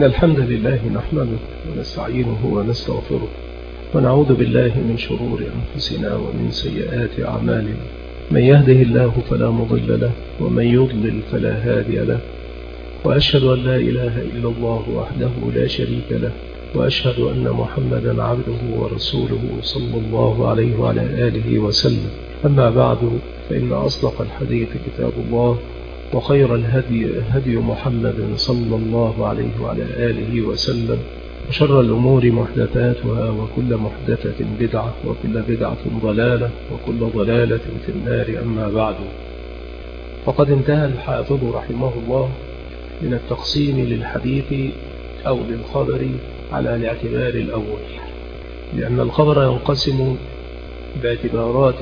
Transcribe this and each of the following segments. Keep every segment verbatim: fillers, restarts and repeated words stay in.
إن الحمد لله نحمده ونستعينه ونستغفره ونعوذ بالله من شرور أنفسنا ومن سيئات أعمالنا. من يهده الله فلا مضل له ومن يضلل فلا هادي له، وأشهد أن لا إله إلا الله وحده لا شريك له، وأشهد أن محمدا عبده ورسوله صلى الله عليه وعلى آله وسلم. أما بعد، فإن أصدق الحديث كتاب الله، وخير الهدي هدي محمد صلى الله عليه وعلى آله وسلم، وشر الأمور محدثاتها، وكل محدثة بدعة، وكل بدعة ضلالة، وكل ضلالة في النار. أما بعد، فقد انتهى الحافظ رحمه الله من التقسيم للحديث أو للخبر على الاعتبار الأول، لأن الخبر ينقسم باعتبارات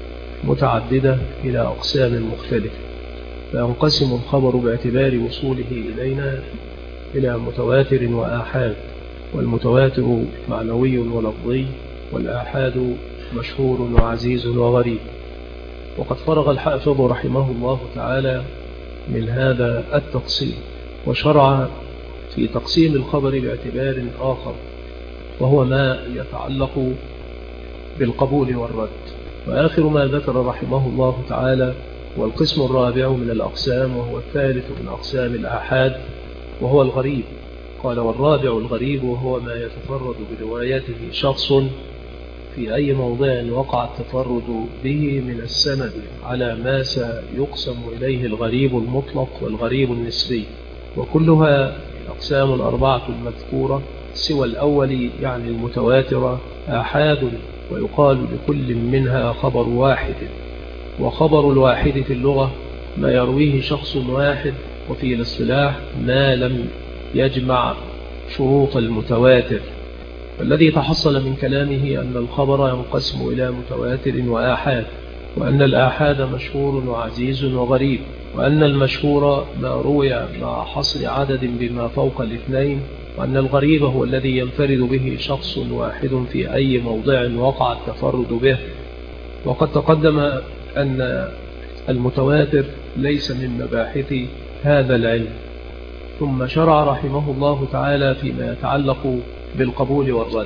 متعددة إلى أقسام مختلفة. فينقسم الخبر باعتبار وصوله إلينا إلى متواتر وآحاد، والمتواتر معنوي ولفظي، والآحاد مشهور وعزيز وغريب. وقد فرغ الحافظ رحمه الله تعالى من هذا التقسيم، وشرع في تقسيم الخبر باعتبار آخر، وهو ما يتعلق بالقبول والرد. وآخر ما ذكر رحمه الله تعالى والقسم الرابع من الأقسام، وهو الثالث من أقسام الآحاد، وهو الغريب. قال: والرابع الغريب، وهو ما يتفرد بروايته شخص في أي موضع وقع التفرد به من السند على ما سيقسم إليه الغريب المطلق والغريب النسبي. وكلها أقسام أربعة مذكورة سوى الأول، يعني المتواترة، آحاد، ويقال لكل منها خبر واحد. وخبر الواحد في اللغة ما يرويه شخص واحد، وفي الاصطلاح ما لم يجمع شروط المتواتر. والذي تحصل من كلامه أن الخبر ينقسم إلى متواتر وآحاد، وأن الآحاد مشهور وعزيز وغريب، وأن المشهور ما روي مع حصر عدد بما فوق الاثنين، وأن الغريب هو الذي ينفرد به شخص واحد في أي موضع وقع التفرد به. وقد تقدم أن المتواتر ليس من مباحث هذا العلم. ثم شرع رحمه الله تعالى فيما يتعلق بالقبول والرد.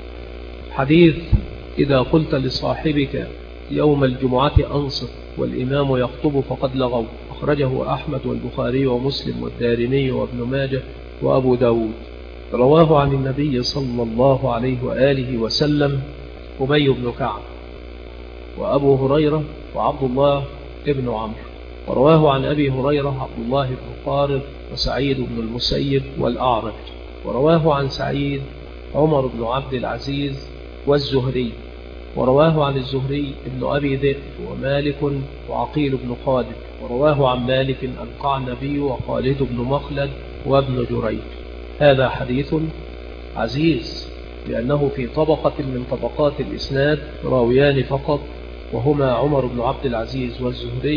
حديث: إذا قلت لصاحبك يوم الجمعة أنصت والإمام يخطب فقد لغوا. أخرجه أحمد والبخاري ومسلم والدارمي وابن ماجه وأبو داود. رواه عن النبي صلى الله عليه وآله وسلم أبي بن كعب وأبو هريرة وعبد الله ابن عمرو. ورواه عن أبي هريرة عبد الله بن قارب وسعيد بن المسيب والأعرج. ورواه عن سعيد عمر بن عبد العزيز والزهري. ورواه عن الزهري ابن أبي ذئب ومالك وعقيل بن خالد. ورواه عن مالك القعنبي وخالد بن مخلد وابن جريج. هذا حديث عزيز، لأنه في طبقة من طبقات الإسناد راويان فقط، وهما عمر بن عبد العزيز والزهري،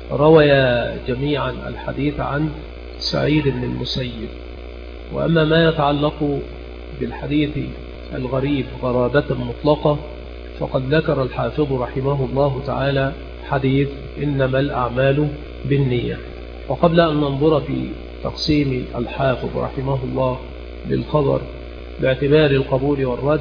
رويا جميعا الحديث عن سعيد بن المسيب. وأما ما يتعلق بالحديث الغريب غرابة مطلقة، فقد ذكر الحافظ رحمه الله تعالى حديث إنما الأعمال بالنية. وقبل أن ننظر في تقسيم الحافظ رحمه الله للخبر باعتبار القبول والرد،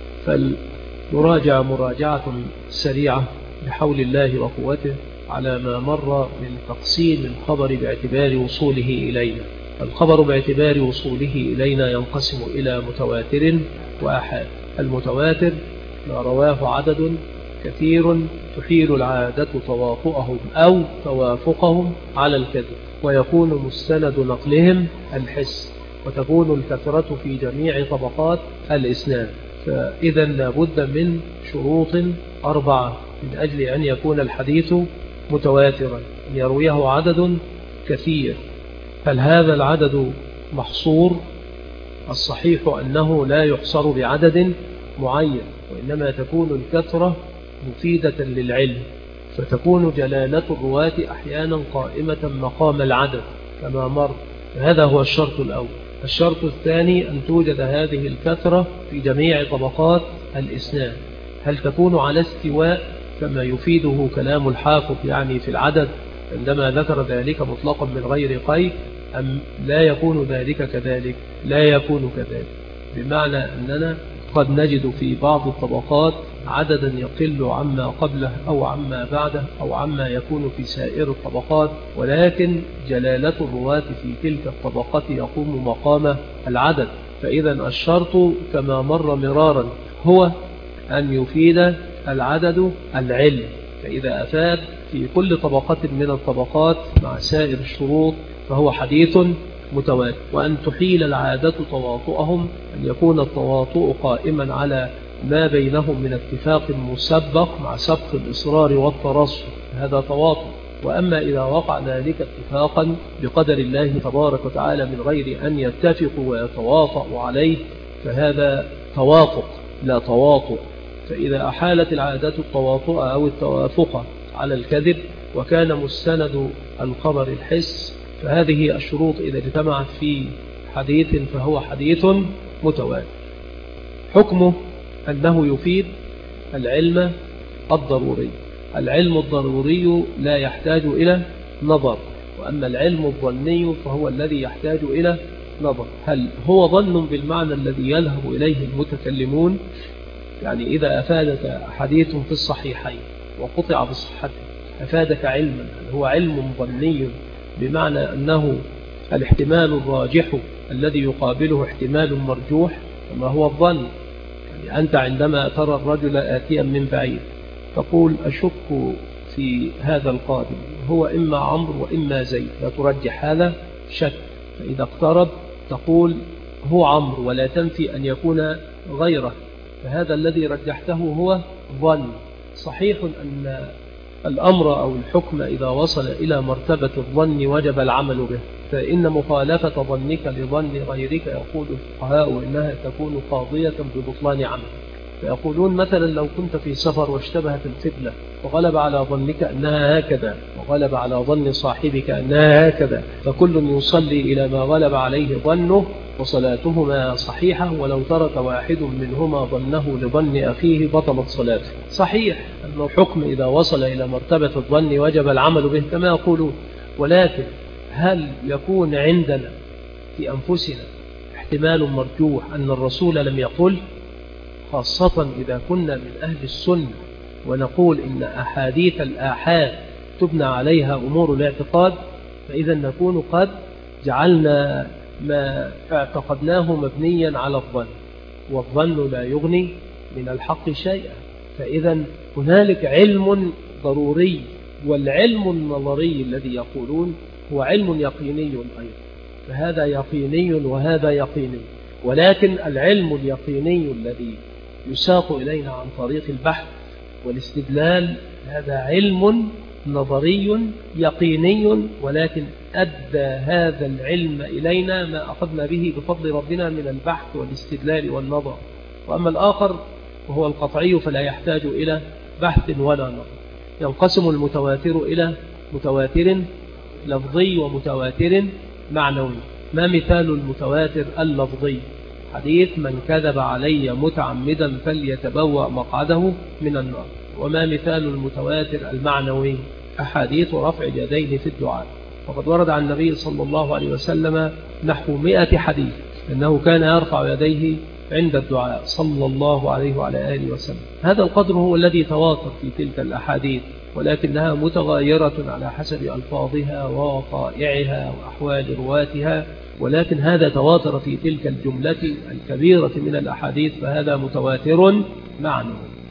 فلنراجع مراجعة سريعة بحول الله وقوته على ما مر من تقسيم الخبر باعتبار وصوله إلينا. الخبر باعتبار وصوله إلينا ينقسم إلى متواتر وآحاد. المتواتر ما رواه عدد كثير تحيل العادة تواطؤهم أو توافقهم على الكذب، ويكون مستند نقلهم الحس، وتكون الكثرة في جميع طبقات الإسناد. فإذا لابد من شروط أربعة من أجل أن يكون الحديث متواترا: أن يرويه عدد كثير. هل هذا العدد محصور؟ الصحيح أنه لا يحصر بعدد معين، وإنما تكون الكثرة مفيدة للعلم، فتكون جلالة الرواة أحيانا قائمة مقام العدد كما مر. هذا هو الشرط الأول. الشرط الثاني أن توجد هذه الكثرة في جميع طبقات الإسناد. هل تكون على استواء كما يفيده كلام الحافظ يعني في العدد عندما ذكر ذلك مطلقا من غير قيد، أم لا يكون ذلك كذلك؟ لا يكون كذلك، بمعنى أننا قد نجد في بعض الطبقات عددا يقل عما قبله أو عما بعده أو عما يكون في سائر الطبقات، ولكن جلالة الرواة في تلك الطبقات يقوم مقام العدد. فإذا الشرط كما مر مرارا هو أن يفيد العدد العلم، فإذا أفاد في كل طبقة من الطبقات مع سائر الشروط فهو حديث متواتر. وأن تحيل العادة تواطؤهم، أن يكون التواطؤ قائما على ما بينهم من اتفاق مسبق مع سبق الإصرار والترصد، هذا تواطؤ. وأما إذا وقع ذلك اتفاقا بقدر الله تبارك وتعالى من غير أن يتفقوا ويتواطؤوا عليه فهذا توافق لا تواطؤ. فإذا أحالت العادة التواطؤ أو التوافق على الكذب وكان مستند الخبر الحس، فهذه الشروط إذا اجتمعت في حديث فهو حديث متواتر. حكمه أنه يفيد العلم الضروري. العلم الضروري لا يحتاج إلى نظر، وأما العلم الظني فهو الذي يحتاج إلى نظر. هل هو ظن بالمعنى الذي يذهب إليه المتكلمون؟ يعني إذا أفادك حديث في الصحيحين وقطع بصحته أفادك علما، هل هو علم ظني بمعنى أنه الاحتمال الراجح الذي يقابله احتمال مرجوح كما هو الظن؟ يعني أنت عندما ترى الرجل آتيا من بعيد تقول أشك في هذا القادم هو إما عمرو وإما زيد، لا ترجح هذا شك. فإذا اقترب تقول هو عمرو ولا تنفي أن يكون غيره، فهذا الذي رجحته هو ظن. صحيح أن الأمر أو الحكم إذا وصل إلى مرتبة الظن وجب العمل به، فإن مخالفة ظنك لظن غيرك يقول الفقهاء إنها تكون قاضية ببطلان عمل. فيقولون مثلا لو كنت في سفر واشتبهت القبلة وغلب على ظنك أنها هكذا وغلب على ظن صاحبك أنها هكذا، فكل يصلي إلى ما غلب عليه ظنه وصلاتهما صحيحة، ولو ترك واحد منهما ظنه لظن أخيه بطلت صلاته. صحيح أن الحكم إذا وصل إلى مرتبة الظن وجب العمل به كما يقولون، ولكن هل يكون عندنا في أنفسنا احتمال مرجوح أن الرسول لم يقل؟ خاصة إذا كنا من أهل السنة ونقول إن أحاديث الآحاد تبنى عليها أمور الاعتقاد، فإذا نكون قد جعلنا ما اعتقدناه مبنيا على الظن، والظن لا يغني من الحق شيئا. فإذا هنالك علم ضروري، والعلم النظري الذي يقولون هو علم يقيني أيضا، فهذا يقيني وهذا يقيني. ولكن العلم اليقيني الذي يساق إلينا عن طريق البحث والاستدلال هذا علم نظري يقيني، ولكن أدى هذا العلم إلينا ما أخذنا به بفضل ربنا من البحث والاستدلال والنظر. وأما الآخر وهو القطعي فلا يحتاج إلى بحث ولا نظر. ينقسم المتواتر إلى متواتر لفظي ومتواتر معنوي. ما مثال المتواتر اللفظي؟ حديث من كذب علي متعمدا فليتبوأ مقعده من النار. وما مثال المتواتر المعنوي؟ أحاديث رفع اليدين في الدعاء، وقد ورد عن النبي صلى الله عليه وسلم نحو مئة حديث أنه كان يرفع يديه عند الدعاء صلى الله عليه وعلى آله وسلم. هذا القدر هو الذي تواتر في تلك الأحاديث، ولكنها متغايرة على حسب ألفاظها ووقائعها وأحوال رواتها، ولكن هذا تواتر في تلك الجملة الكبيرة من الأحاديث، فهذا متواتر معنوي.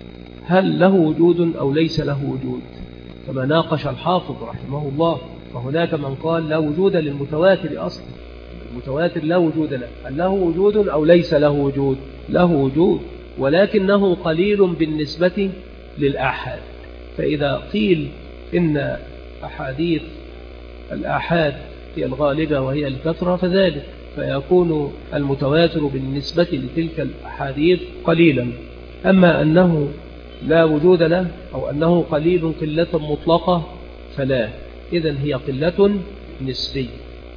هل له وجود أو ليس له وجود؟ كما ناقش الحافظ رحمه الله، فهناك من قال لا وجود للمتواتر أصلا، المتواتر لا وجود له. هل له وجود أو ليس له وجود؟ له وجود، ولكنه قليل بالنسبة للآحاد. فإذا قيل إن أحاديث الآحاد هي الغالبة وهي الكثرة فذلك، فيكون المتواتر بالنسبة لتلك الأحاديث قليلا. أما أنه لا وجود له أو أنه قليل قلة مطلقة فلا، إذن هي قلة نسبية.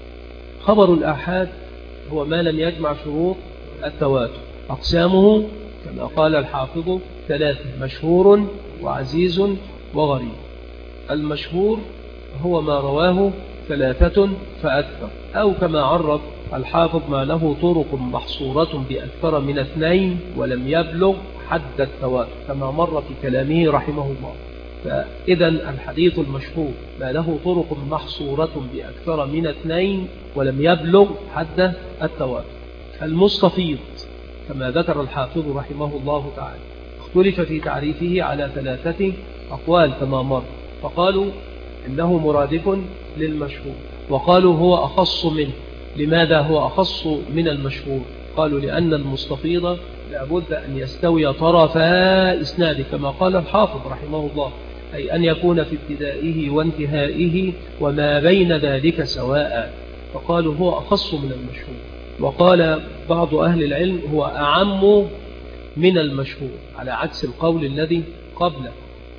خبر الآحاد هو ما لم يجمع شروط التواتر. أقسامه كما قال الحافظ ثلاثة: مشهور وعزيز وغريب. المشهور هو ما رواه ثلاثة فأكثر، أو كما عرف الحافظ ما له طرق محصورة بأكثر من اثنين ولم يبلغ حد التواتر كما مر في كلامه رحمه الله. فإذا الحديث المشهور ما له طرق محصورة بأكثر من اثنين ولم يبلغ حد التواتر. المستفيض كما ذكر الحافظ رحمه الله تعالى اختلف في تعريفه على ثلاثة أقوال كما مر، فقالوا إنه مرادف للمشهور، وقالوا هو أخص منه. لماذا هو أخص من المشهور؟ قالوا لأن المستفيض لابد أن يستوي طرفا إسناده كما قال الحافظ رحمه الله، أي أن يكون في ابتدائه وانتهائه وما بين ذلك سواء، فقالوا هو أخص من المشهور. وقال بعض أهل العلم هو أعم من المشهور على عكس القول الذي قبله.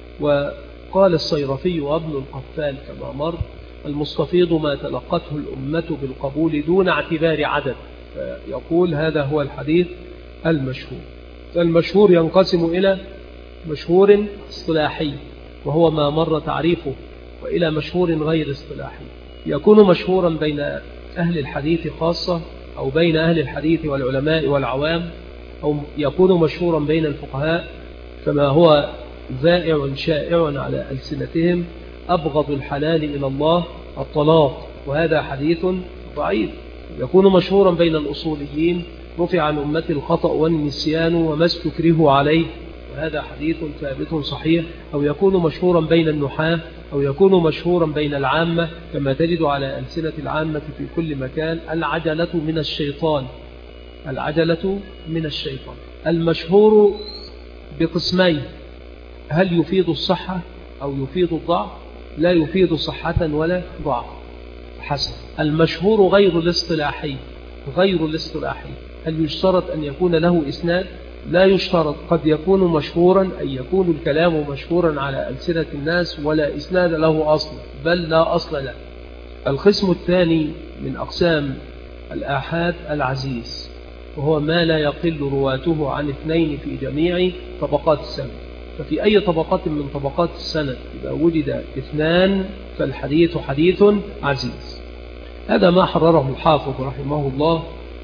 وقال الصيرفي وابن القفال كما مر المستفيض ما تلقته الأمة بالقبول دون اعتبار عدد، يقول هذا هو الحديث المشهور. المشهور ينقسم إلى مشهور اصطلاحي وهو ما مر تعريفه، وإلى مشهور غير اصطلاحي يكون مشهورا بين أهل الحديث خاصة أو بين أهل الحديث والعلماء والعوام، أو يكون مشهورا بين الفقهاء كما هو ذائع شائع على ألسنتهم أبغض الحلال إلى الله الطلاق، وهذا حديث ضعيف. يكون مشهورا بين الأصوليين رفع عن أمة الخطأ والنسيان وما استكره عليه، وهذا حديث ثابت صحيح. أو يكون مشهورا بين النحاة، أو يكون مشهورا بين العامة كما تجد على ألسنة العامة في كل مكان العجلة من الشيطان، العجلة من الشيطان. المشهور بقسمين، هل يفيد الصحة أو يفيد الضعف؟ لا يفيد صحة ولا ضعف حسن. المشهور غير الاصطلاحي، غير الاصطلاحي هل يشترط أن يكون له إسناد؟ لا يشترط، قد يكون مشهورا أي يكون الكلام مشهورا على ألسنة الناس ولا إسناد له أصل، بل لا أصل له. القسم الثاني من أقسام الآحاد العزيز، وهو ما لا يقل رواته عن اثنين في جميع طبقات السند. ففي أي طبقة من طبقات السند إذا وجد اثنان فالحديث حديث عزيز. هذا ما حرره الحافظ رحمه الله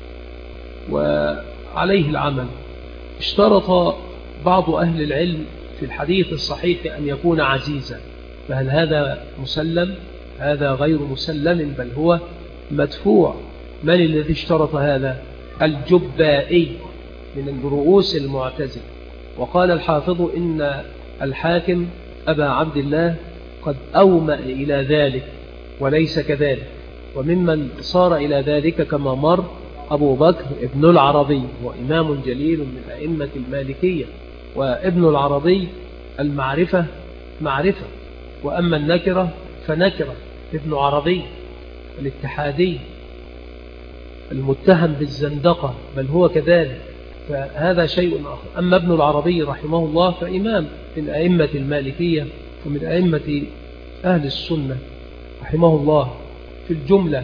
وعليه العمل. اشترط بعض أهل العلم في الحديث الصحيح أن يكون عزيزا، فهل هذا مسلم؟ هذا غير مسلم، بل هو مدفوع. من الذي اشترط هذا؟ الجبائي من الرؤوس المعتزلة. وقال الحافظ إن الحاكم أبا عبد الله قد أومأ إلى ذلك وليس كذلك. وممن صار إلى ذلك كما مر أبو بكر ابن العربي، وإمام جليل من أئمة المالكية. وابن العربي المعرفة معرفة، وأما النكرة فنكرة. ابن عربي الاتحادي المتهم بالزندقة، بل هو كذلك، فهذا شيء آخر. أما ابن العربي رحمه الله فإمام من أئمة المالكية ومن أئمة أهل السنة رحمه الله في الجملة،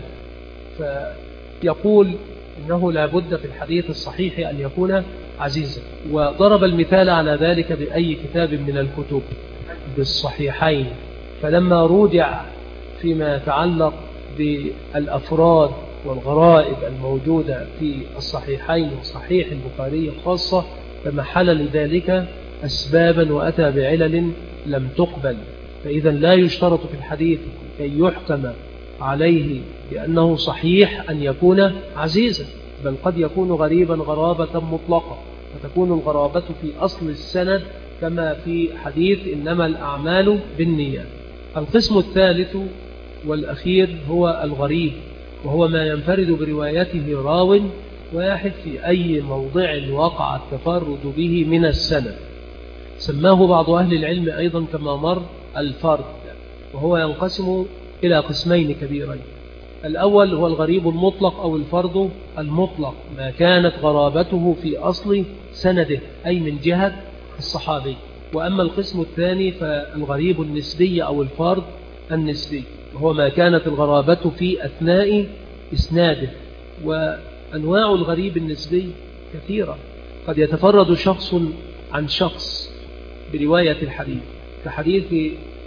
فيقول إنه لا بد في الحديث الصحيح أن يكون عزيزا. وضرب المثال على ذلك بأي كتاب من الكتب بالصحيحين. فلما رجع فيما يتعلق بالأفراد والغرائب الموجودة في الصحيحين وصحيح البخاري خاصة، فمحل لذلك أسبابا وأتى بعلل لم تقبل. فإذا لا يشترط في الحديث كي يحكم عليه بأنه صحيح أن يكون عزيزا، بل قد يكون غريبا غرابة مطلقة، فتكون الغرابة في أصل السند كما في حديث إنما الأعمال بالنيات. القسم الثالث والأخير هو الغريب، وهو ما ينفرد بروايته راو واحد في أي موضع وقع التفرد به من السند. سماه بعض أهل العلم أيضا كما مر الفرد، وهو ينقسم إلى قسمين كبيرين. الأول هو الغريب المطلق أو الفرد المطلق، ما كانت غرابته في أصل سنده أي من جهة الصحابي. وأما القسم الثاني فالغريب النسبي أو الفرد النسبي، وهو ما كانت الغرابة في أثناء إسناده. وأنواع الغريب النسبي كثيرة، قد يتفرد شخص عن شخص برواية الحديث، كحديث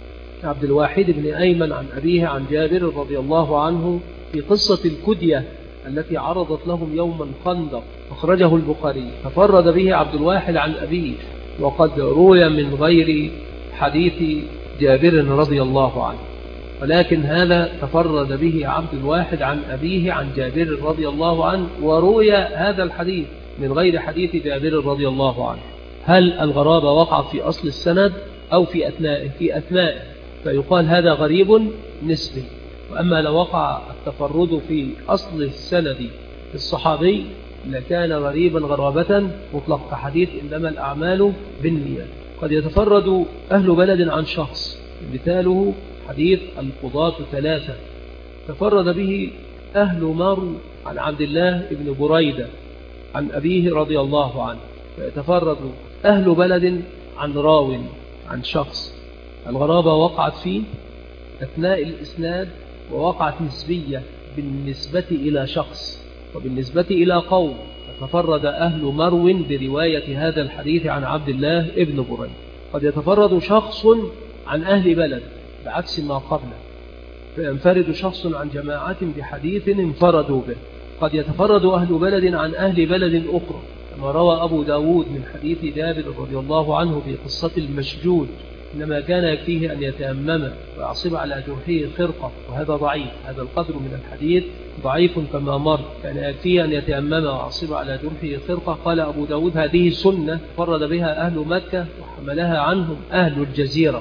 عبد الواحد بن أيمن عن أبيه عن جابر رضي الله عنه في قصة الكدية التي عرضت لهم يوم الخندق، أخرجه البخاري. تفرد به عبد الواحد عن أبيه، وقد روي من غير حديث جابر رضي الله عنه، ولكن هذا تفرد به عبد الواحد عن أبيه عن جابر رضي الله عنه، وروي هذا الحديث من غير حديث جابر رضي الله عنه. هل الغرابة وقع في أصل السند أو في أثنائه؟ في أثنائه، فيقال هذا غريب نسبي. وأما لو وقع التفرد في أصل السند في الصحابي لكان غريبا غرابة مطلق، كحديث إنما الأعمال بالنيات. قد يتفرد أهل بلد عن شخص، مثاله حديث القضاة ثلاثة، تفرد به أهل مرو عن عبد الله بن بريدة عن أبيه رضي الله عنه. فيتفرد أهل بلد عن راو عن شخص، الغرابة وقعت فيه أثناء الإسناد، ووقعت نسبية بالنسبة إلى شخص وبالنسبة إلى قوم. فتفرد أهل مرو برواية هذا الحديث عن عبد الله بن بريدة. قد يتفرد شخص عن أهل بلد بعكس ما قبله، فينفرد شخص عن جماعة بحديث انفردوا به. قد يتفرد أهل بلد عن أهل بلد أخرى، كما روى أبو داود من حديث جابر رضي الله عنه في قصة المشجود، إنما كان يكفيه أن يتيمم ويعصب على جرحه خرقة، وهذا ضعيف، هذا القدر من الحديث ضعيف كما مر. كان يكفيه أن يتيمم ويعصب على جرحه خرقة. قال أبو داود هذه سنة فرد بها أهل مكة وحملها عنهم أهل الجزيرة.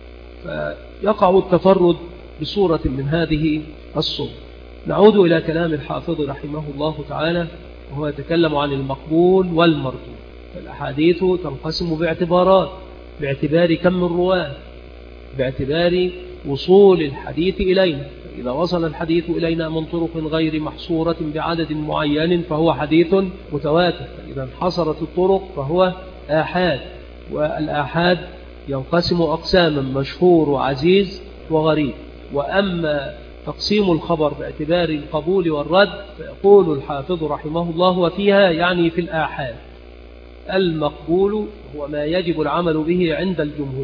فيقع التفرد بصورة من هذه الصور. نعود إلى كلام الحافظ رحمه الله تعالى، وهو يتكلم عن المقبول والمردود. فالأحاديث تنقسم باعتبارات، باعتبار كم الرواة، باعتبار وصول الحديث إلينا. إذا وصل الحديث إلينا من طرق غير محصورة بعدد معين فهو حديث متواتر، فإذا انحصرت الطرق فهو آحاد. والآحاد ينقسم أقساما: مشهور وعزيز وغريب. وأما تقسيم الخبر باعتبار القبول والرد فيقول الحافظ رحمه الله: وفيها يعني في الآحاد المقبول هو ما يجب العمل به عند الجمهور،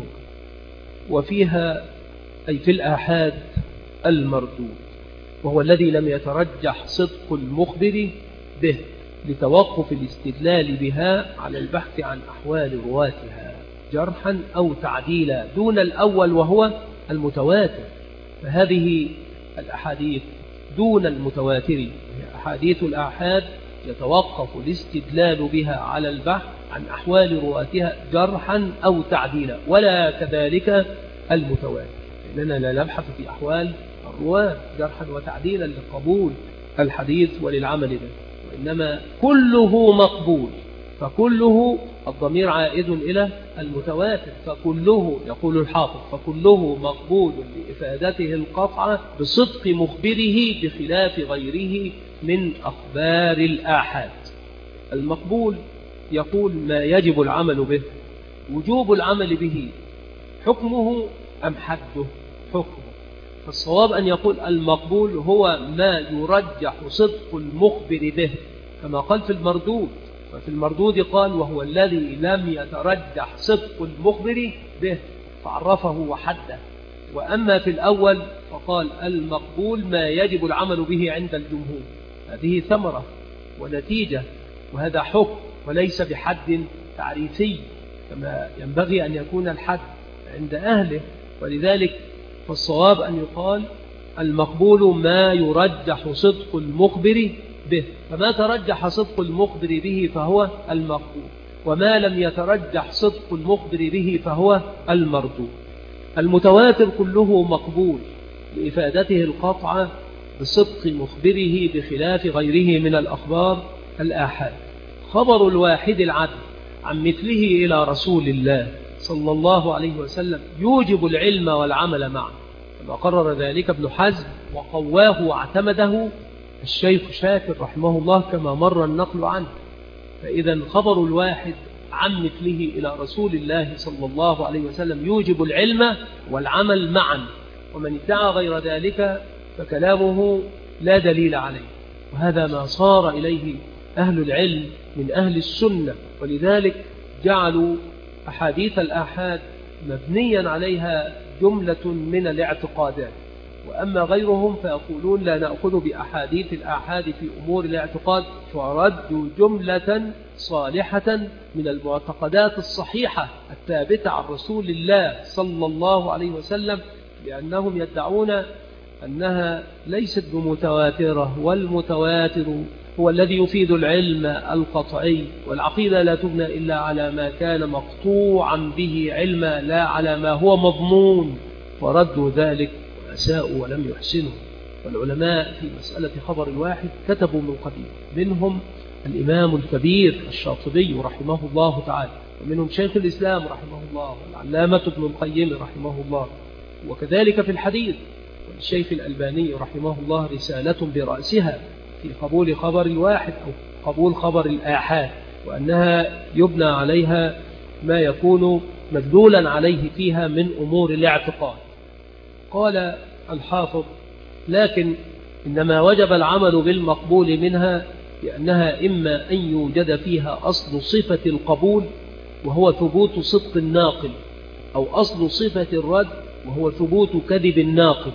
وفيها أي في الآحاد المردود، وهو الذي لم يترجح صدق المخبر به لتوقف الاستدلال بها على البحث عن أحوال رواتها جرحا أو تعديلا دون الأول وهو المتواتر. فهذه الأحاديث دون المتواتر هي أحاديث الآحاد يتوقف الاستدلال بها على البحث عن أحوال رواتها جرحا أو تعديلا، ولا كذلك المتواتر، لأننا لا نبحث في أحوال الرواة جرحا وتعديلا لقبول الحديث وللعمل به، وإنما كله مقبول. فكله الضمير عائد إلى المتواتر، فكله يقول الحافظ فكله مقبول لإفادته القطع بصدق مخبره بخلاف غيره من أخبار الآحاد. المقبول يقول ما يجب العمل به، وجوب العمل به حكمه أم حده حكمه. فالصواب أن يقول المقبول هو ما يرجح صدق المخبر به، كما قال في المردود. ففي المردود قال وهو الذي لم يترجح صدق المخبر به فعرفه وحده. وأما في الأول فقال المقبول ما يجب العمل به عند الجمهور. هذه ثمرة ونتيجة، وهذا حكم وليس بحد تعريفي كما ينبغي أن يكون الحد عند أهله. ولذلك فالصواب أن يقال المقبول ما يرجح صدق المخبر به، فما ترجح صدق المخبر به فهو المقبول، وما لم يترجح صدق المخبر به فهو المردود. المتواتر كله مقبول لإفادته القطع بصدق مخبره بخلاف غيره من الأخبار الآحاد. خبر الواحد العدل عن مثله إلى رسول الله صلى الله عليه وسلم يوجب العلم والعمل معه، كما قرر ذلك ابن حزم وقواه واعتمده الشيخ شاكر رحمه الله كما مر النقل عنه. فإذا خبر الواحد عن مثله إلى رسول الله صلى الله عليه وسلم يوجب العلم والعمل معا، ومن ادعى غير ذلك فكلامه لا دليل عليه. وهذا ما صار إليه أهل العلم من أهل السنة، ولذلك جعلوا أحاديث الآحاد مبنيا عليها جملة من الاعتقادات. وأما غيرهم فيقولون لا نأخذ بأحاديث الآحاد في أمور الاعتقاد، فرد جملة صالحة من المعتقدات الصحيحة الثابتة عن رسول الله صلى الله عليه وسلم، لأنهم يدعون أنها ليست بمتواترة، والمتواتر هو الذي يفيد العلم القطعي، والعقيدة لا تبنى إلا على ما كان مقطوعا به علما لا على ما هو مضمون، فردوا ذلك وأساءوا ولم يحسنوا. والعلماء في مسألة خبر الواحد كتبوا من قديم، منهم الإمام الكبير الشاطبي رحمه الله تعالى، ومنهم شيخ الإسلام رحمه الله، والعلامة ابن القيم رحمه الله. وكذلك في الحديث والشيخ الألباني رحمه الله رسالة برأسها في قبول خبر الواحد أو قبول خبر الآحاد، وأنها يبنى عليها ما يكون مدلولا عليه فيها من أمور الاعتقاد. قال الحافظ: لكن إنما وجب العمل بالمقبول منها لأنها إما أن يوجد فيها أصل صفة القبول وهو ثبوت صدق الناقل، أو أصل صفة الرد وهو ثبوت كذب الناقل.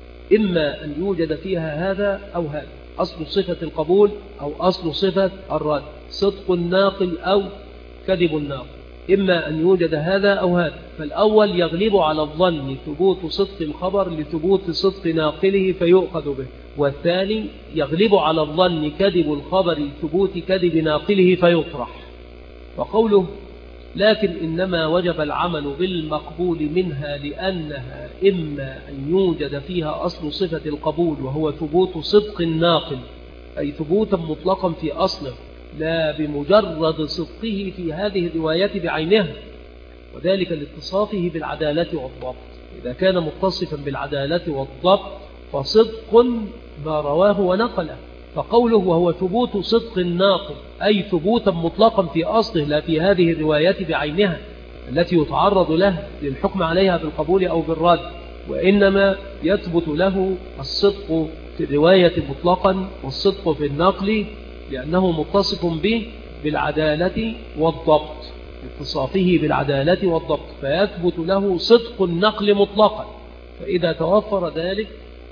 إما أن يوجد فيها هذا أو هذا، أصل صفة القبول أو أصل صفة الرد، صدق الناقل أو كذب الناقل، إما أن يوجد هذا أو هذا. فالأول يغلب على الظن ثبوت صدق الخبر لثبوت صدق ناقله فيؤخذ به، والثاني يغلب على الظن كذب الخبر لثبوت كذب ناقله فيطرح. وقوله: لكن إنما وجب العمل بالمقبول منها لأنها إما أن يوجد فيها أصل صفة القبول وهو ثبوت صدق الناقل، أي ثبوتا مطلقا في أصله لا بمجرد صدقه في هذه الروايات بعينها، وذلك لاتصافه بالعدالة والضبط. إذا كان متصفا بالعدالة والضبط فصدق ما رواه ونقله. فقوله وهو ثبوت صدق الناقل أي ثبوتا مطلقا في أصله لا في هذه الروايات بعينها التي يتعرض له للحكم عليها بالقبول أو بالرد، وإنما يثبت له الصدق في الرواية مطلقا والصدق في النقل لأنه متصف به بالعدالة والضبط، اتصافه بالعدالة والضبط، فيثبت له صدق النقل مطلقا. فإذا توفر ذلك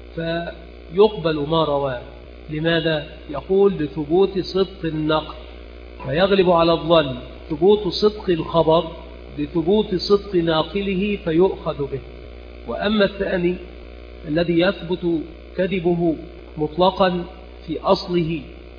فيقبل ما رواه. لماذا؟ يقول لثبوت صدق النقل، فيغلب على الظن ثبوت صدق الخبر لثبوت صدق ناقله فيؤخذ به. وأما الثاني الذي يثبت كذبه مطلقا في أصله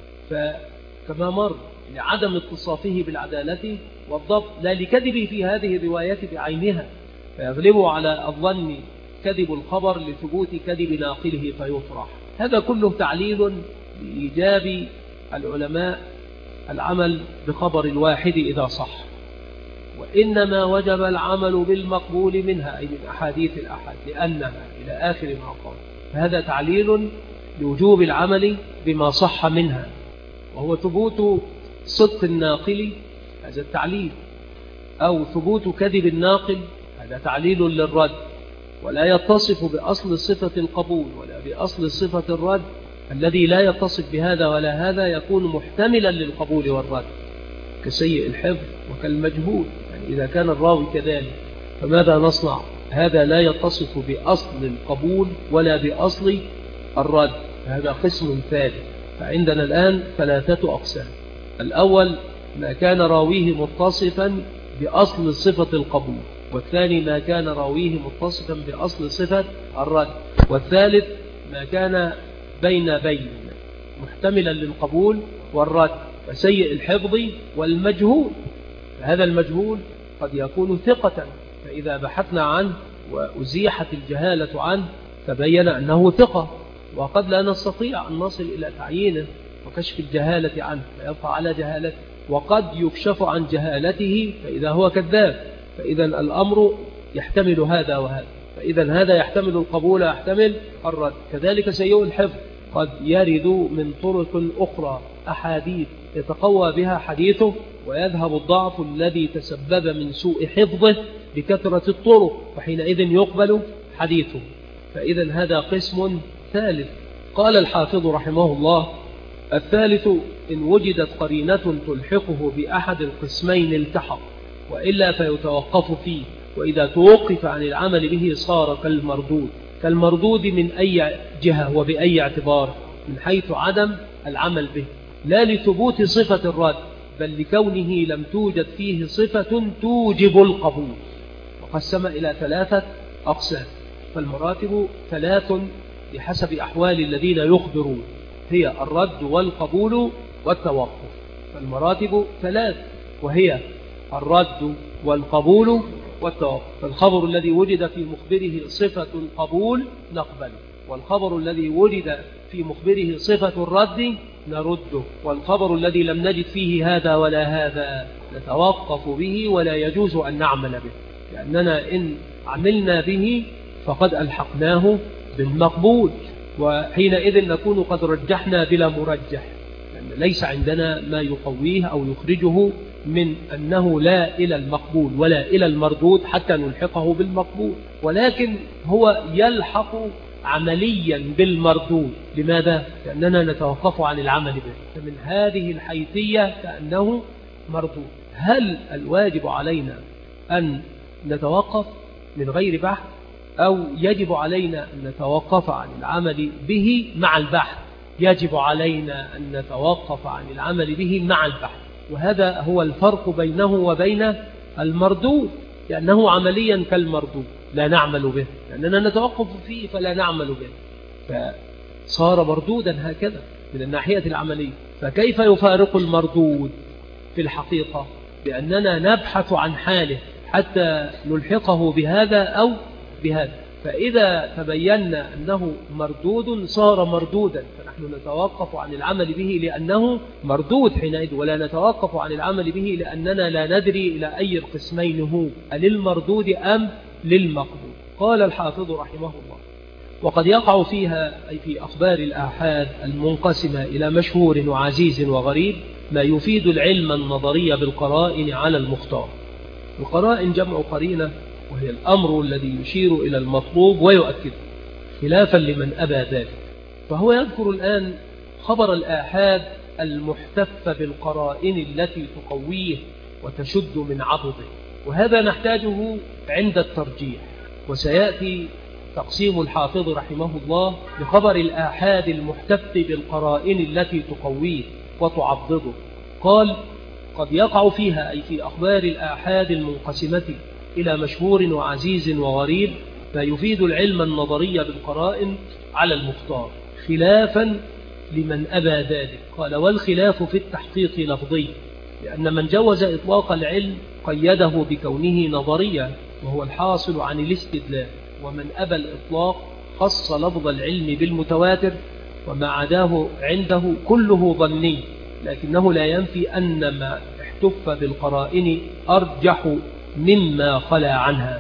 فكما مر لعدم اتصافه بالعدالة والضبط لا لكذبه في هذه الروايات بعينها، فيغلب على الظن كذب الخبر لثبوت كذب ناقله فيطرح. هذا كله تعليل لإيجاب العلماء العمل بخبر الواحد إذا صح. وإنما وجب العمل بالمقبول منها أي من أحاديث الأحاد لأنها إلى آخر ما قال. فهذا تعليل لوجوب العمل بما صح منها، وهو ثبوت صدق الناقل، هذا التعليل، أو ثبوت كذب الناقل، هذا تعليل للرد. ولا يتصف بأصل صفة القبول ولا بأصل صفة الرد. الذي لا يتصف بهذا ولا هذا يكون محتملا للقبول والرد، كسيء الحفظ وكالمجهول. يعني إذا كان الراوي كذلك فماذا نصنع؟ هذا لا يتصف بأصل القبول ولا بأصل الرد، هذا قسم ثالث. فعندنا الآن ثلاثة أقسام. الأول ما كان راويه متصفا بأصل صفة القبول، والثاني ما كان راويه متصفا بأصل صفة الرد، والثالث ما كان بين بين محتملا للقبول والرد، وسيء الحفظ والمجهول. هذا المجهول قد يكون ثقة، فإذا بحثنا عنه وأزيحت الجهالة عنه تبين أنه ثقة، وقد لا نستطيع أن نصل إلى تعيينه وكشف الجهالة عنه فيبقى على جهالته، وقد يكشف عن جهالته فإذا هو كذاب. فإذا الأمر يحتمل هذا وهذا، فإذا هذا يحتمل القبول ويحتمل الرد. كذلك سيء الحفظ قد يرد من طرق أخرى أحاديث يتقوى بها حديثه ويذهب الضعف الذي تسبب من سوء حفظه بكثرة الطرق، وحينئذ يقبل حديثه. فإذا هذا قسم ثالث. قال الحافظ رحمه الله: الثالث إن وجدت قرينة تلحقه بأحد القسمين التحق، وإلا فيتوقف فيه. وإذا توقف عن العمل به صار كالمردود. كالمردود من أي جهة وبأي اعتبار؟ من حيث عدم العمل به، لا لثبوت صفة الرد، بل لكونه لم توجد فيه صفة توجب القبول. وقسم إلى ثلاثة أقسام، فالمراتب ثلاث بحسب أحوال الذين يخبرون، هي الرد والقبول والتوقف. فالمراتب ثلاث، وهي الرد والقبول والتوقف. فالخبر الذي وجد في مخبره صفة القبول نقبله، والخبر الذي وجد في مخبره صفة الرد نرده، والخبر الذي لم نجد فيه هذا ولا هذا نتوقف به ولا يجوز أن نعمل به، لأننا إن عملنا به فقد ألحقناه بالمقبول، وحينئذ نكون قد رجحنا بلا مرجح، لأن ليس عندنا ما يقويه أو يخرجه من أنه لا إلى المقبول ولا إلى المردود حتى نلحقه بالمقبول، ولكن هو يلحق عمليا بالمردود. لماذا؟ لأننا نتوقف عن العمل به، فمن هذه الحيثية كأنه مردود. هل الواجب علينا أن نتوقف من غير بحث، أو يجب علينا أن نتوقف عن العمل به مع البحث؟ يجب علينا أن نتوقف عن العمل به مع البحث، وهذا هو الفرق بينه وبين المردود، لأنه عمليا كالمردود لا نعمل به، لأننا نتوقف فيه فلا نعمل به، فصار مردودا هكذا من الناحية العملية. فكيف يفارق المردود في الحقيقة؟ بأننا نبحث عن حاله حتى نلحقه بهذا أو بهذا، فإذا تبينا أنه مردود صار مردودا، فنحن نتوقف عن العمل به لأنه مردود حينئذ، ولا نتوقف عن العمل به لأننا لا ندري إلى أي القسمين هو، للمردود أم للمقبول. قال الحافظ رحمه الله: وقد يقع فيها، أي في أخبار الآحاد المنقسمة إلى مشهور وعزيز وغريب، ما يفيد العلم النظري بالقرائن على المختار. القرائن جمع قرينة، وهي الأمر الذي يشير إلى المطلوب ويؤكد، خلافا لمن أبى ذلك. فهو يذكر الآن خبر الآحاد المحتف بالقرائن التي تقويه وتشد من عضده، وهذا نحتاجه عند الترجيح. وسيأتي تقسيم الحافظ رحمه الله لخبر الآحاد المحتف بالقرائن التي تقويه وتعضده. قال: قد يقع فيها، أي في أخبار الآحاد المنقسمة إلى مشهور وعزيز وغريب، ما يفيد العلم النظري بالقرائن على المختار، خلافا لمن أبى ذلك. قال: والخلاف في التحقيق لفظي، لأن من جوز إطلاق العلم قيده بكونه نظريا، وهو الحاصل عن الاستدلال، ومن أبى الإطلاق خص لفظ العلم بالمتواتر، وما عداه عنده كله ظني، لكنه لا ينفي أن ما احتف بالقرائن أرجح مما خلا عنها.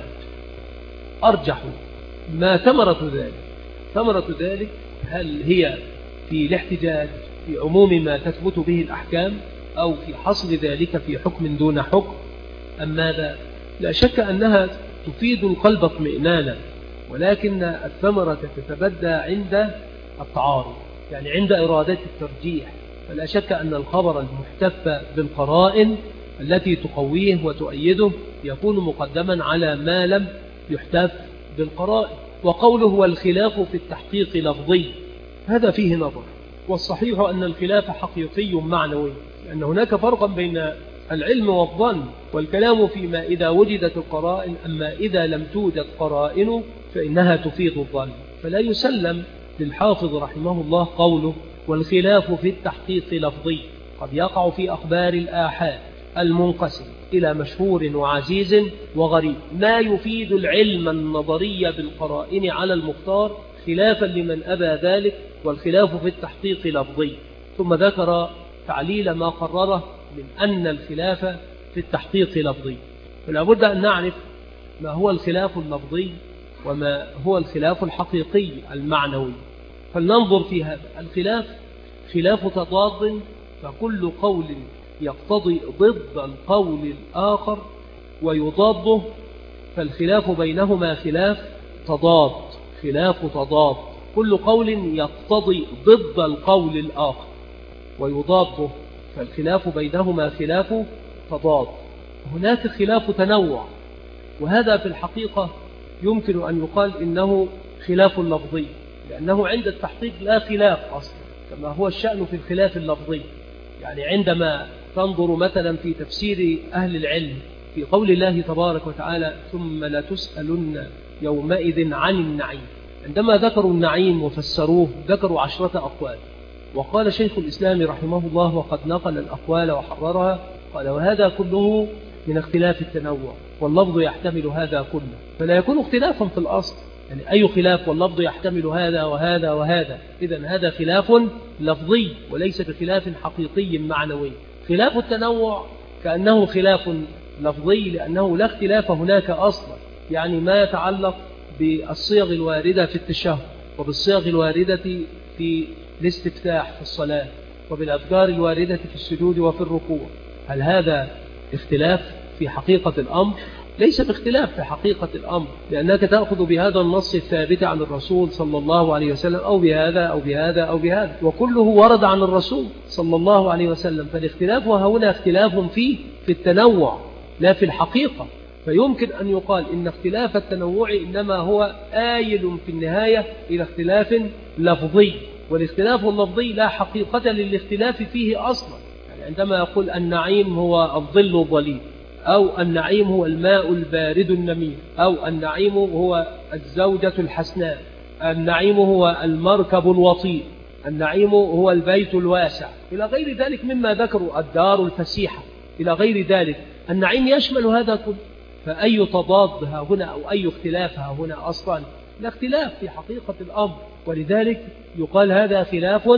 أرجح ما ثمرة ذلك؟ ثمرة ذلك هل هي في الاحتجاج في عموم ما تثبت به الأحكام، أو في حصر ذلك في حكم دون حكم، أم ماذا؟ لا شك أنها تفيد القلب اطمئنانا، ولكن الثمرة تتبدى عند التعارض، يعني عند إرادة الترجيح. فلا شك أن الخبر المحتف بالقرائن التي تقويه وتؤيده يكون مقدما على ما لم يحتف بالقرائن. وقوله والخلاف في التحقيق لفظي، هذا فيه نظر، والصحيح أن الخلاف حقيقي معنوي، لأن هناك فرقا بين العلم والظن، والكلام فيما إذا وجدت القرائن، أما إذا لم توجد قرائن فإنها تفيد الظن. فلا يسلم للحافظ رحمه الله قوله والخلاف في التحقيق لفظي. قد يقع في أخبار الآحاد المنقسم إلى مشهور وعزيز وغريب ما يفيد العلم النظري بالقرائن على المختار، خلافا لمن أبى ذلك، والخلاف في التحقيق لفظي. ثم ذكر تعليل ما قرره من أن الخلاف في التحقيق لفظي. فلا بد أن نعرف ما هو الخلاف اللفظي وما هو الخلاف الحقيقي المعنوي. فلننظر في هذا. الخلاف خلاف تضاد، فكل قول يقتضي ضد القول الآخر ويضاده، فالخلاف بينهما خلاف تضاد. خلاف تضاد، كل قول يقتضي ضد القول الآخر ويضاده، فالخلاف بينهما خلاف تضاد. هناك خلاف تنوع، وهذا في الحقيقة يمكن أن يقال إنه خلاف لفظي، لأنه عند التحقيق لا خلاف أصلا، كما هو الشأن في الخلاف اللفظي. يعني عندما تنظر مثلا في تفسير أهل العلم في قول الله تبارك وتعالى ثم لتسألن يومئذ عن النعيم، عندما ذكروا النعيم وفسروه ذكروا عشرة أقوال، وقال شيخ الإسلام رحمه الله وقد نقل الأقوال وحررها، قال وهذا كله من اختلاف التنوع، واللفظ يحتمل هذا كله، فلا يكون اختلافا في الأصل، يعني أي خلاف واللفظ يحتمل هذا وهذا وهذا، إذن هذا خلاف لفظي وليس بخلاف حقيقي معنوي. خلاف التنوع كأنه خلاف لفظي لأنه لا اختلاف هناك أصلا، يعني ما يتعلق بالصيغ الواردة في التشهد وبالصيغ الواردة في الاستفتاح في الصلاة وبالأذكار الواردة في السجود وفي الركوع، هل هذا اختلاف في حقيقة الأمر؟ ليس باختلاف في حقيقة الأمر، لأنك تأخذ بهذا النص الثابت عن الرسول صلى الله عليه وسلم أو بهذا أو بهذا أو بهذا، وكله ورد عن الرسول صلى الله عليه وسلم، فالاختلاف هنا اختلاف فيه في التنوع لا في الحقيقة. فيمكن أن يقال إن اختلاف التنوع إنما هو آيل في النهاية إلى اختلاف لفظي، والاختلاف اللفظي لا حقيقة للاختلاف فيه أصلا. يعني عندما يقول النعيم هو الظل الظليل، أو النعيم هو الماء البارد النميل، أو النعيم هو الزوجة الحسناء، النعيم هو المركب الوطيء، النعيم هو البيت الواسع، إلى غير ذلك مما ذكروا الدار الفسيحة، إلى غير ذلك النعيم يشمل هذا كله، فأي تضاد ها هنا أو أي اختلاف ها هنا أصلا لا اختلاف في حقيقة الأمر، ولذلك يقال هذا خلاف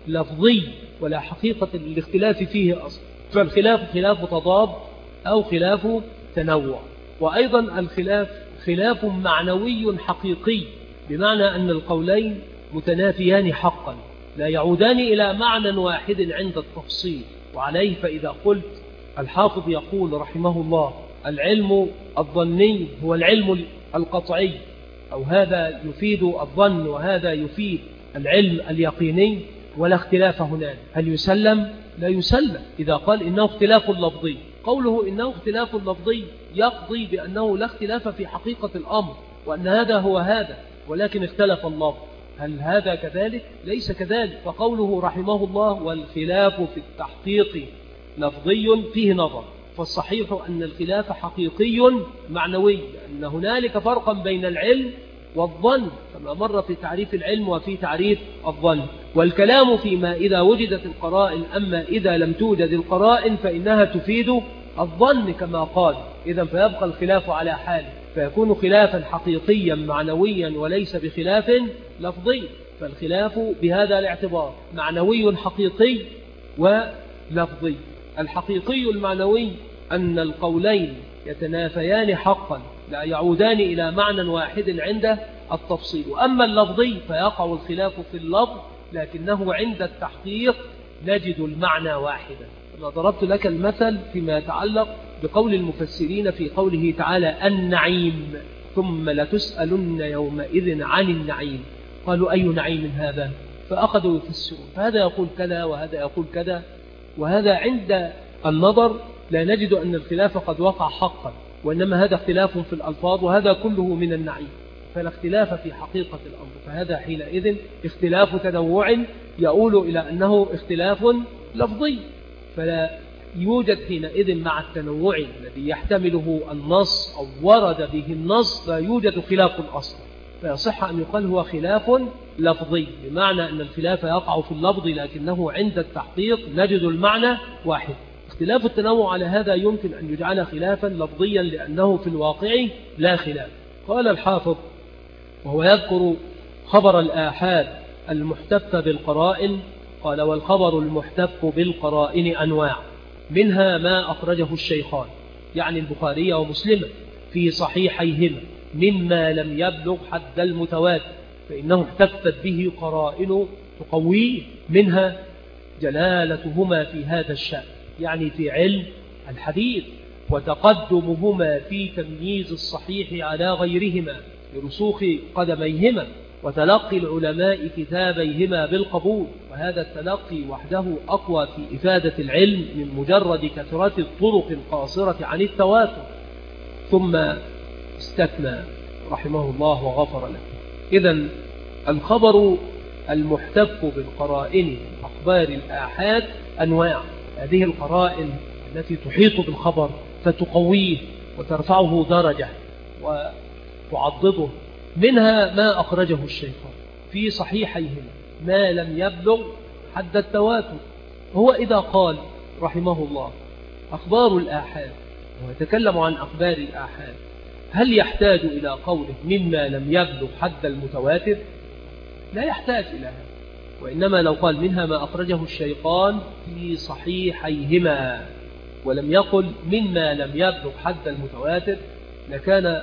لفظي ولا حقيقة للاختلاف فيه أصلا، فالخلاف خلاف تضاد أو خلاف تنوع. وأيضا الخلاف خلاف معنوي حقيقي، بمعنى أن القولين متنافيان حقا لا يعودان إلى معنى واحد عند التفصيل. وعليه فإذا قلت الحافظ يقول رحمه الله العلم الظني هو العلم القطعي، أو هذا يفيد الظن وهذا يفيد العلم اليقيني، ولا اختلاف هناك، هل يسلم؟ لا يسلم. إذا قال إنه اختلاف لفظي، قوله إنه اختلاف لفظي يقضي بأنه لا اختلاف في حقيقة الأمر، وأن هذا هو هذا ولكن اختلف اللفظ، هل هذا كذلك؟ ليس كذلك. فقوله رحمه الله والخلاف في التحقيق لفظي فيه نظر، فالصحيح أن الخلاف حقيقي معنوي، لأن هنالك فرقا بين العلم والظن كما مر في تعريف العلم وفي تعريف الظن. والكلام فيما إذا وجدت القرائن، أما إذا لم توجد القرائن فإنها تفيد الظن كما قال، إذن فيبقى الخلاف على حاله، فيكون خلافا حقيقيا معنويا وليس بخلاف لفظي. فالخلاف بهذا الاعتبار معنوي حقيقي ولفظي. الحقيقي المعنوي أن القولين يتنافيان حقا لا يعودان إلى معنى واحد عند التفصيل، وأما اللفظي فيقع الخلاف في اللفظ لكنه عند التحقيق نجد المعنى واحدا. أنا ضربت لك المثل فيما يتعلق بقول المفسرين في قوله تعالى النعيم ثم لتسألن يومئذ عن النعيم، قالوا أي نعيم هذا؟ فأخذوا يفسرون، فهذا يقول كذا وهذا يقول كذا، وهذا عند النظر لا نجد أن الخلاف قد وقع حقا، وإنما هذا اختلاف في الألفاظ وهذا كله من النعيم، فلا اختلاف في حقيقة الأمر، فهذا حينئذ اختلاف تنوع يؤول إلى أنه اختلاف لفظي، فلا يوجد حينئذ مع التنوع الذي يحتمله النص أو ورد به النص لا يوجد خلاف أصلا، فيصح أن يقال هو خلاف لفظي، بمعنى أن الخلاف يقع في اللفظ لكنه عند التحقيق نجد المعنى واحد. اختلاف التنوع على هذا يمكن أن يجعل خلافا لفظيا لأنه في الواقع لا خلاف. قال الحافظ وهو يذكر خبر الآحاد المحتف بالقرائن، قال والخبر المحتف بالقرائن أنواع، منها ما أخرجه الشيخان يعني البخاري ومسلم في صحيحيهما مما لم يبلغ حد المتواتر فإنه احتفت به قرائن تقويه، منها جلالتهما في هذا الشأن يعني في علم الحديث، وتقدمهما في تمييز الصحيح على غيرهما برسوخ قدميهما، وتلقي العلماء كتابيهما بالقبول، وهذا التلقي وحده أقوى في إفادة العلم من مجرد كثرة الطرق القاصرة عن التواتر. ثم استثنى رحمه الله وغفر له. إذن الخبر المحتف بالقرائن أخبار الآحاد أنواع. هذه القرائن التي تحيط بالخبر فتقويه وترفعه درجة وتعضده، منها ما أخرجه الشيخان في صحيحيهما ما لم يبلغ حد التواتر. هو إذا قال رحمه الله أخبار الآحاد ويتكلم عن أخبار الآحاد، هل يحتاج إلى قوله مما لم يبلغ حد المتواتر؟ لا يحتاج إلى هذا، وإنما لو قال منها ما أخرجه الشيخان في صحيحيهما ولم يقل مما لم يبلغ حد المتواتر لكان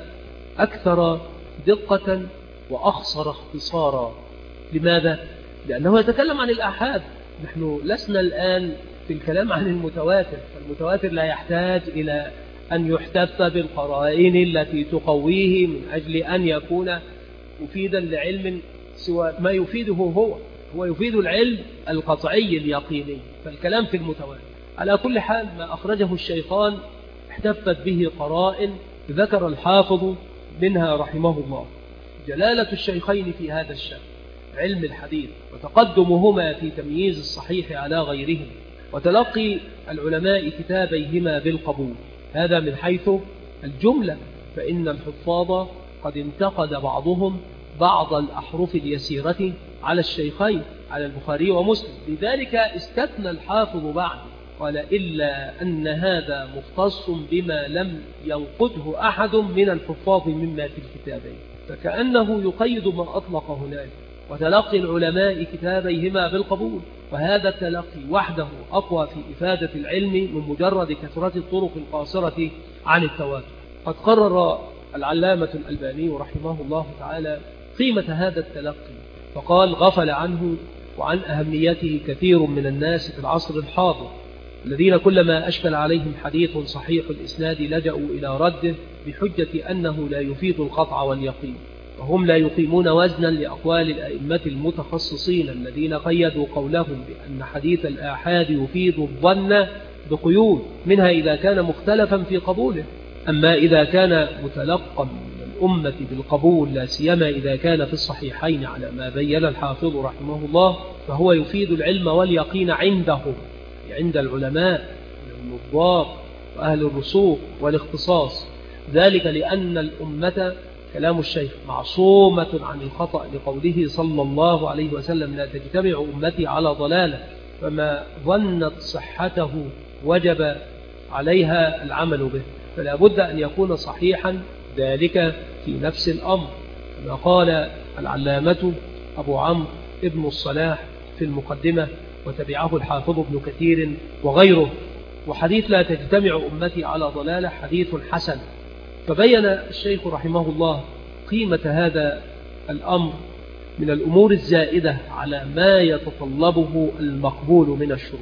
أكثر دقة وأخصر اختصارا. لماذا؟ لأنه يتكلم عن الآحاد، نحن لسنا الآن في الكلام عن المتواتر، فالمتواتر لا يحتاج إلى أن يحتف بالقرائن التي تقويه من أجل أن يكون مفيدا لعلم سوى ما يفيده هو هو يفيد العلم القطعي اليقيني، فالكلام في المتواتر. على كل حال ما أخرجه الشيخان احتفت به قرائن ذكر الحافظ منها رحمه الله جلالة الشيخين في هذا الشأن علم الحديث وتقدمهما في تمييز الصحيح على غيرهم وتلقي العلماء كتابيهما بالقبول. هذا من حيث الجملة، فإن الحفاظ قد انتقد بعضهم بعض الأحرف اليسيرة على الشيخين على البخاري ومسلم، لذلك استثنى الحافظ بعد قال إلا أن هذا مختص بما لم ينقده أحد من الحفاظ مما في الكتابين، فكأنه يقيد ما أطلق هناك وتلقي العلماء كتابيهما بالقبول، وهذا التلقي وحده أقوى في إفادة العلم من مجرد كثرة الطرق القاصرة عن التواتر. قد قرر العلامة الألباني رحمه الله تعالى قيمة هذا التلقي فقال غفل عنه وعن أهميته كثير من الناس في العصر الحاضر الذين كلما أشكل عليهم حديث صحيح الإسناد لجأوا إلى رده بحجة أنه لا يفيد القطع واليقين، وهم لا يقيمون وزنا لأقوال الأئمة المتخصصين الذين قيدوا قولهم بأن حديث الآحاد يفيد الظن بقيود منها إذا كان مختلفا في قبوله، أما إذا كان متلقا من الأمة بالقبول لا سيما إذا كان في الصحيحين على ما بين الحافظ رحمه الله فهو يفيد العلم واليقين عندهم، عند العلماء النظار وأهل الرسوخ والاختصاص، ذلك لأن الأمة كلام الشيخ معصومة عن الخطأ لقوله صلى الله عليه وسلم لا تجتمع أمتي على ضلالة، فما ظنت صحته وجب عليها العمل به، فلا بد أن يكون صحيحا ذلك في نفس الأمر، كما قال العلامة أبو عمرو ابن الصلاح في المقدمة وتبعه الحافظ ابن كثير وغيره. وحديث لا تجتمع أمتي على ضلالة حديث حسن. فبين الشيخ رحمه الله قيمة هذا الأمر من الأمور الزائدة على ما يتطلبه المقبول من الشروط،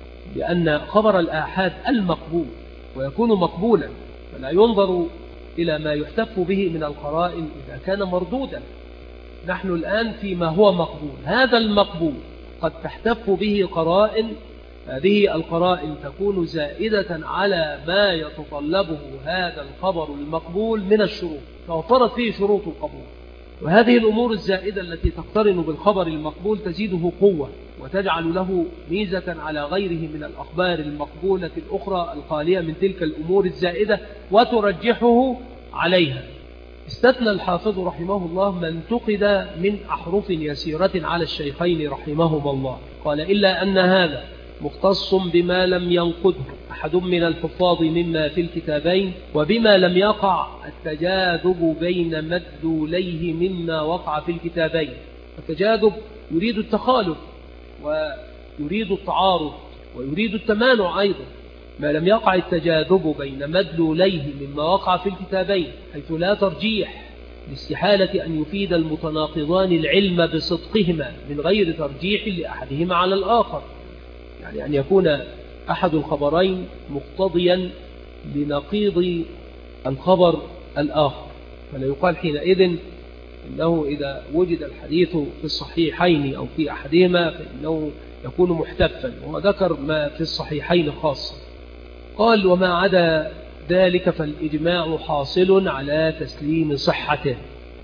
لأن خبر الآحاد المقبول ويكون مقبولا فلا ينظر إلى ما يحتف به من القرائن إذا كان مردودا. نحن الآن فيما هو مقبول، هذا المقبول قد تحتف به قرائن، هذه القرائن تكون زائدة على ما يتطلبه هذا الخبر المقبول من الشروط، توفرت فيه شروط القبول، وهذه الأمور الزائدة التي تقترن بالخبر المقبول تزيده قوة وتجعل له ميزة على غيره من الأخبار المقبولة الأخرى الخالية من تلك الأمور الزائدة وترجحه عليها. استثنى الحافظ رحمه الله ما انتقد من أحرف يسيرة على الشيخين رحمهما الله، قال إلا أن هذا مختص بما لم ينقده أحد من الحفاظ مما في الكتابين وبما لم يقع التجاذب بين مدلوليه مما وقع في الكتابين. التجاذب يريد التخالف ويريد التعارض ويريد التمانع أيضا، ما لم يقع التجاذب بين مدلوليه مما وقع في الكتابين حيث لا ترجيح لاستحالة أن يفيد المتناقضان العلم بصدقهما من غير ترجيح لأحدهما على الآخر، يعني أن يكون أحد الخبرين مقتضيا لنقيض الخبر الآخر، فلا يقال حينئذ إنه إذا وجد الحديث في الصحيحين أو في أحدهما فإنه يكون محتفا، وذكر ما في الصحيحين خاصة. قال وما عدا ذلك فالإجماع حاصل على تسليم صحته.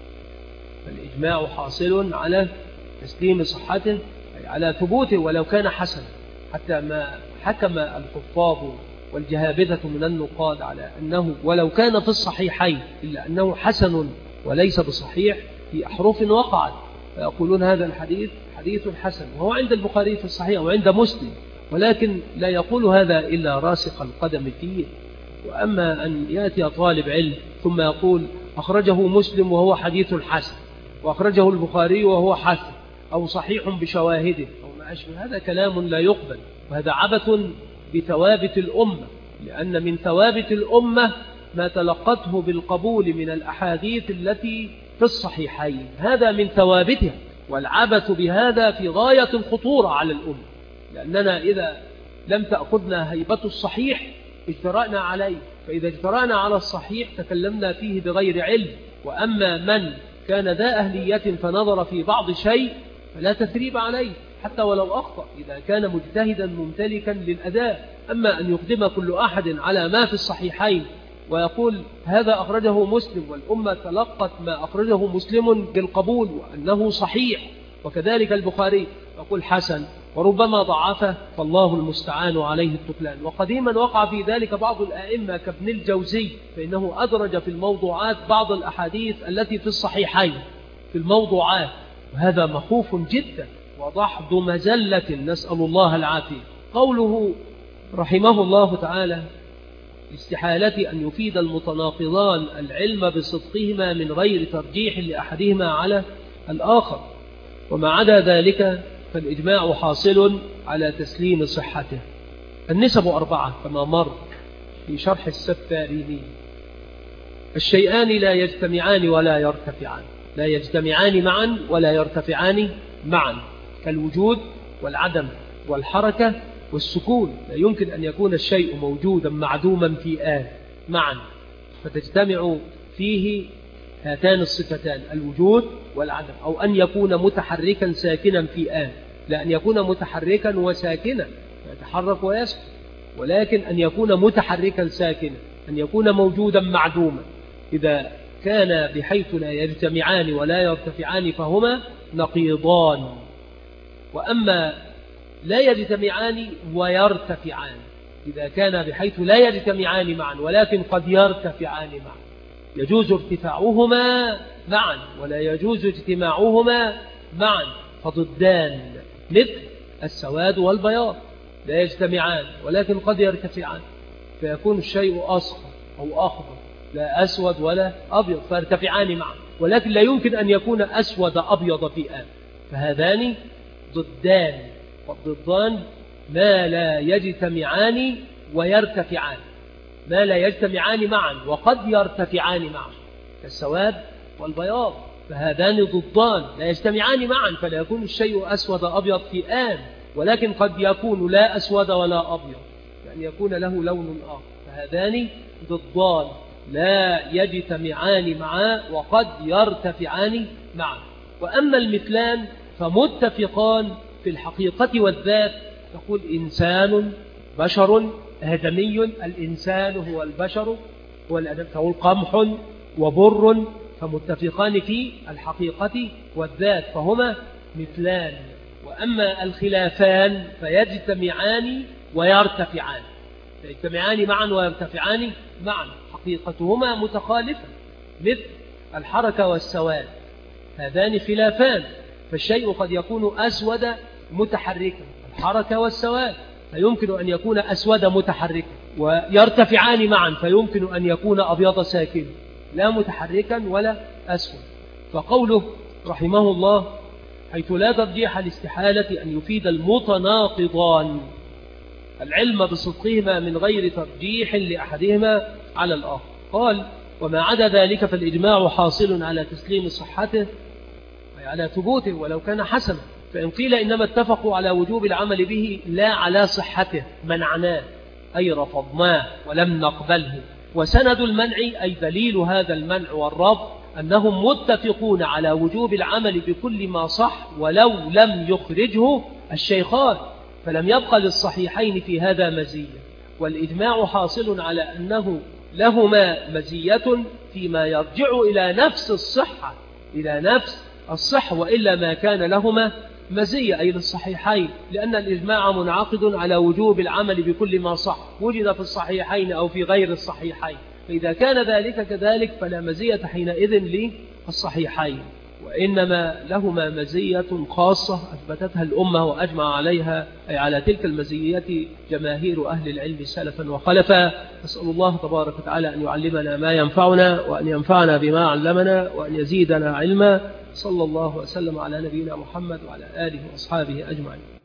فالإجماع حاصل على تسليم صحته، أي على ثبوته ولو كان حسن، حتى ما حكم الحفاظ والجهابذة من النقاد على أنه ولو كان في الصحيحين إلا أنه حسن وليس بصحيح في أحرف وقعت، فيقولون هذا الحديث حديث حسن، وهو عند البخاري في الصحيح وعند مسلم، ولكن لا يقول هذا إلا راسخ القدم فيه. وأما أن يأتي طالب علم ثم يقول أخرجه مسلم وهو حديث حسن، وأخرجه البخاري وهو حسن، أو صحيح بشواهده، أو ما أشبه، هذا كلام لا يقبل، وهذا عبث بثوابت الأمة، لأن من ثوابت الأمة ما تلقته بالقبول من الأحاديث التي في الصحيحين، هذا من ثوابتها، والعبث بهذا في غاية الخطورة على الأمة، لأننا إذا لم تأخذنا هيبة الصحيح اجترأنا عليه، فإذا اجترأنا على الصحيح تكلمنا فيه بغير علم. وأما من كان ذا أهلية فنظر في بعض شيء فلا تثريب عليه حتى ولو أخطأ إذا كان مجتهدا ممتلكا للأداء. أما أن يقدم كل أحد على ما في الصحيحين ويقول هذا أخرجه مسلم والأمة تلقت ما أخرجه مسلم بالقبول وأنه صحيح، وكذلك البخاري يقول حسن وربما ضعفه، فالله المستعان عليه التكلان. وقديما وقع في ذلك بعض الآئمة كابن الجوزي، فإنه أدرج في الموضوعات بعض الأحاديث التي في الصحيحين في الموضوعات، وهذا مخوف جدا وضحض مزلة، نسأل الله العافية. قوله رحمه الله تعالى استحالة أن يفيد المتناقضان العلم بصدقهما من غير ترجيح لأحدهما على الآخر، وما عدا ذلك فالإجماع حاصل على تسليم صحته. النسب أربعة كما مر في شرح السفاريني. الشيئان لا يجتمعان ولا يرتفعان، لا يجتمعان معا ولا يرتفعان معا، كالوجود والعدم والحركة والسكون. لا يمكن أن يكون الشيء موجودا معدوما في آن معا فتجتمع فيه هاتان الصفتان الوجود والعدم، أو أن يكون متحركا ساكنا في آن، لا أن يكون متحركا وساكنا يتحرك ويسكن، ولكن أن يكون متحركا ساكنا، أن يكون موجودا معدوما. إذا كان بحيث لا يجتمعان ولا يرتفعان فهما نقيضان. وأما لا يجتمعان ويرتفعان، إذا كان بحيث لا يجتمعان معا ولكن قد يرتفعان معا، يجوز ارتفاعهما معا ولا يجوز اجتماعهما معا، فضدان، مثل السواد والبياض لا يجتمعان ولكن قد يرتفعان، فيكون الشيء أصفر أو أخضر، لا أسود ولا أبيض، فيرتفعان معا، ولكن لا يمكن أن يكون أسود أبيض في آن، فهذان ضدان، والضدان ما لا يجتمعان ويرتفعان، ما لا يجتمعان معا وقد يرتفعان معا، كالسواد والبياض، فهذان ضدان لا يجتمعان معا، فلا يكون الشيء أسود أبيض في آن، ولكن قد يكون لا أسود ولا أبيض، يعني يكون له لون آخر، فهذان ضدان لا يجتمعان معا وقد يرتفعان معا. وأما المثلان فمتفقان في الحقيقة والذات، تقول إنسان بشر آدمي، الإنسان هو البشر هو الآدم، تقول قمح وبر، فمتفقان في الحقيقة والذات فهما مثلان. وأما الخلافان فيجتمعان ويرتفعان، يجتمعان معا ويرتفعان معا، حقيقتهما متخالفة، مثل الحركة والسواد، هذان خلافان، فالشيء قد يكون أسود متحركا، الحركة والسواد، فيمكن أن يكون أسود متحركا، ويرتفعان معا فيمكن أن يكون أبيض ساكن، لا متحركا ولا أسود. فقوله رحمه الله حيث لا ترجيح الاستحالة أن يفيد المتناقضان العلم بصدقهما من غير ترجيح لأحدهما على الآخر. قال وما عدا ذلك فالإجماع حاصل على تسليم صحته أي على ثبوته ولو كان حسنا. فإن قيل إنما اتفقوا على وجوب العمل به لا على صحته منعناه أي رفضناه ولم نقبله. وسند المنع أي دليل هذا المنع والرفض أنهم متفقون على وجوب العمل بكل ما صح ولو لم يخرجه الشيخان، فلم يبقى للصحيحين في هذا مزية. والإجماع حاصل على أنه لهما مزية فيما يرجع إلى نفس الصحة، إلى نفس الصحة، وإلا ما كان لهما مزية أي للصحيحين، لأن الإجماع منعقد على وجوب العمل بكل ما صح وجد في الصحيحين أو في غير الصحيحين، فإذا كان ذلك كذلك فلا مزية حينئذ للصحيحين، وإنما لهما مزية خاصة أثبتتها الأمة وأجمع عليها، أي على تلك المزية جماهير أهل العلم سلفا وخلفا. أسأل الله تبارك وتعالى أن يعلمنا ما ينفعنا، وأن ينفعنا بما علمنا، وأن يزيدنا علما. صلى الله وسلم على نبينا محمد وعلى آله وأصحابه أجمعين.